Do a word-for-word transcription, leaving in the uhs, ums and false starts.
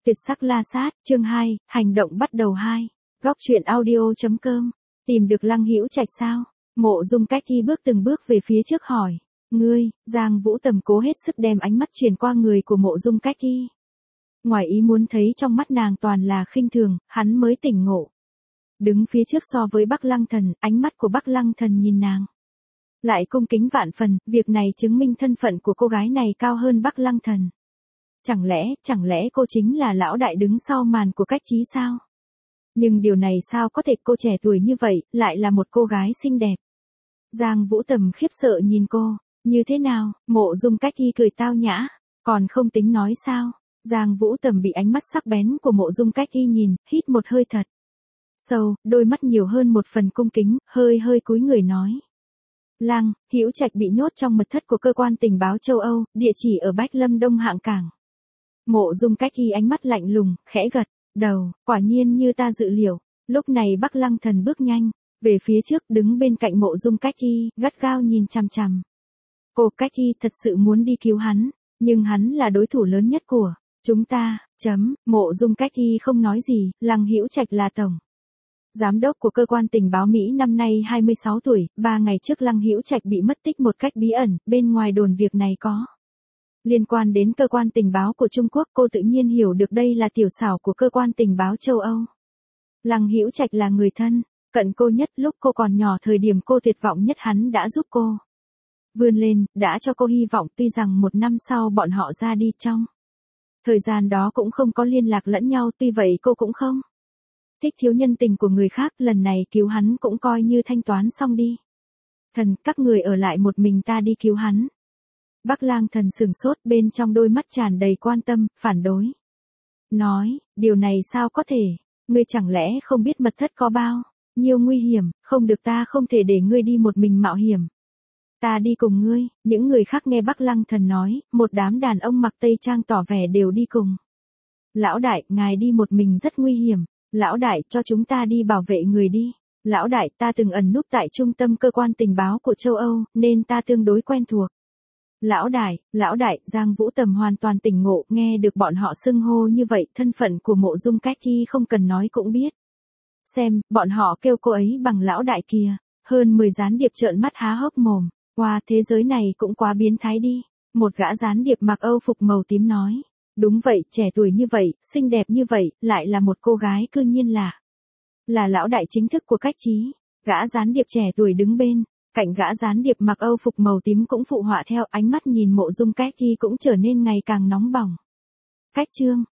Tuyệt sắc la sát, chương hai, hành động bắt đầu hai. Góc truyện audio.com. Tìm được Lăng Hữu Trạch sao? Mộ Dung Cách Thi bước từng bước về phía trước hỏi. Ngươi, Giang Vũ Tầm cố hết sức đem ánh mắt truyền qua người của Mộ Dung Cách Thi. Ngoài ý muốn thấy trong mắt nàng toàn là khinh thường, hắn mới tỉnh ngộ. Đứng phía trước so với Bắc Lăng Thần, ánh mắt của Bắc Lăng Thần nhìn nàng. Lại cung kính vạn phần, việc này chứng minh thân phận của cô gái này cao hơn Bắc Lăng Thần. Chẳng lẽ, chẳng lẽ cô chính là lão đại đứng sau màn của Cách Chí sao? Nhưng điều này sao có thể, cô trẻ tuổi như vậy, lại là một cô gái xinh đẹp. Giang Vũ Tầm khiếp sợ nhìn cô, như thế nào? Mộ Dung Cách Thi cười tao nhã, còn không tính nói sao? Giang Vũ Tầm bị ánh mắt sắc bén của Mộ Dung Cách Thi nhìn, hít một hơi thật sâu, đôi mắt nhiều hơn một phần cung kính, hơi hơi cúi người nói. Lăng Hữu Trạch bị nhốt trong mật thất của cơ quan tình báo châu Âu, địa chỉ ở Bách Lâm Đông Hạng Cảng. Mộ Dung Cách Thi ánh mắt lạnh lùng, khẽ gật đầu, quả nhiên như ta dự liệu. Lúc này Bắc Lăng Thần bước nhanh về phía trước, đứng bên cạnh Mộ Dung Cách Thi, gắt gao nhìn chằm chằm. Cô Cách Thi thật sự muốn đi cứu hắn, nhưng hắn là đối thủ lớn nhất của chúng ta. Chấm, Mộ Dung Cách Thi không nói gì. Lăng Hữu Trạch là tổng giám đốc của cơ quan tình báo Mỹ, năm nay hai mươi sáu tuổi, ba ngày trước Lăng Hữu Trạch bị mất tích một cách bí ẩn, bên ngoài đồn việc này có liên quan đến cơ quan tình báo của Trung Quốc, cô tự nhiên hiểu được đây là tiểu xảo của cơ quan tình báo châu Âu. Lăng Hữu Trạch là người thân cận cô nhất, lúc cô còn nhỏ, thời điểm cô tuyệt vọng nhất hắn đã giúp cô vươn lên, đã cho cô hy vọng. Tuy rằng một năm sau bọn họ ra đi, trong thời gian đó cũng không có liên lạc lẫn nhau, tuy vậy cô cũng không thích thiếu nhân tình của người khác, lần này cứu hắn cũng coi như thanh toán xong đi. Thần, các người ở lại một mình ta đi cứu hắn. Bắc Lang Thần sừng sốt, bên trong đôi mắt tràn đầy quan tâm, phản đối. Nói, điều này sao có thể, ngươi chẳng lẽ không biết mật thất có bao nhiêu nguy hiểm, không được, ta không thể để ngươi đi một mình mạo hiểm. Ta đi cùng ngươi. Những người khác nghe Bắc Lăng Thần nói, một đám đàn ông mặc tây trang tỏ vẻ đều đi cùng. Lão đại, ngài đi một mình rất nguy hiểm. Lão đại, cho chúng ta đi bảo vệ người đi. Lão đại, ta từng ẩn núp tại trung tâm cơ quan tình báo của châu Âu, nên ta tương đối quen thuộc. Lão đại, lão đại, Giang Vũ Tầm hoàn toàn tỉnh ngộ, nghe được bọn họ xưng hô như vậy, thân phận của Mộ Dung Cách Thi không cần nói cũng biết. Xem, bọn họ kêu cô ấy bằng lão đại kìa. Hơn mười gián điệp trợn mắt há hốc mồm. Wow, thế giới này cũng quá biến thái đi. Một gã gián điệp mặc Âu phục màu tím nói. Đúng vậy, trẻ tuổi như vậy, xinh đẹp như vậy, lại là một cô gái cư nhiên là là lão đại chính thức của Cách Chí. Gã gián điệp trẻ tuổi đứng bên cạnh gã gián điệp mặc Âu phục màu tím cũng phụ họa theo, ánh mắt nhìn Mộ Dung Cách Thi cũng trở nên ngày càng nóng bỏng. Cách chương